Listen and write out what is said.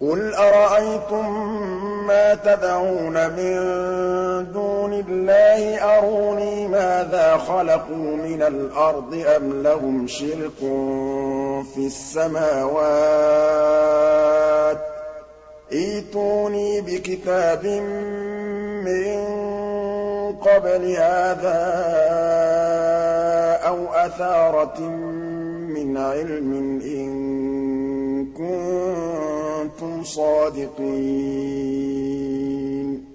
قُلْ أَرَأَيْتُم مَّا تَدْعُونَ مِن دُونِ اللَّهِ أَرُونِي مَاذَا خَلَقُوا مِنَ الْأَرْضِ أَمْ لَهُمْ شِرْكٌ فِي السَّمَاوَاتِ ۖ ائْتُونِي بِكِتَابٍ مِّن قَبْلِ هَٰذَا أَوْ أَثَارَةٍ مِّنْ عِلْمٍ إِن كُنتُمْ صَادِقِينَ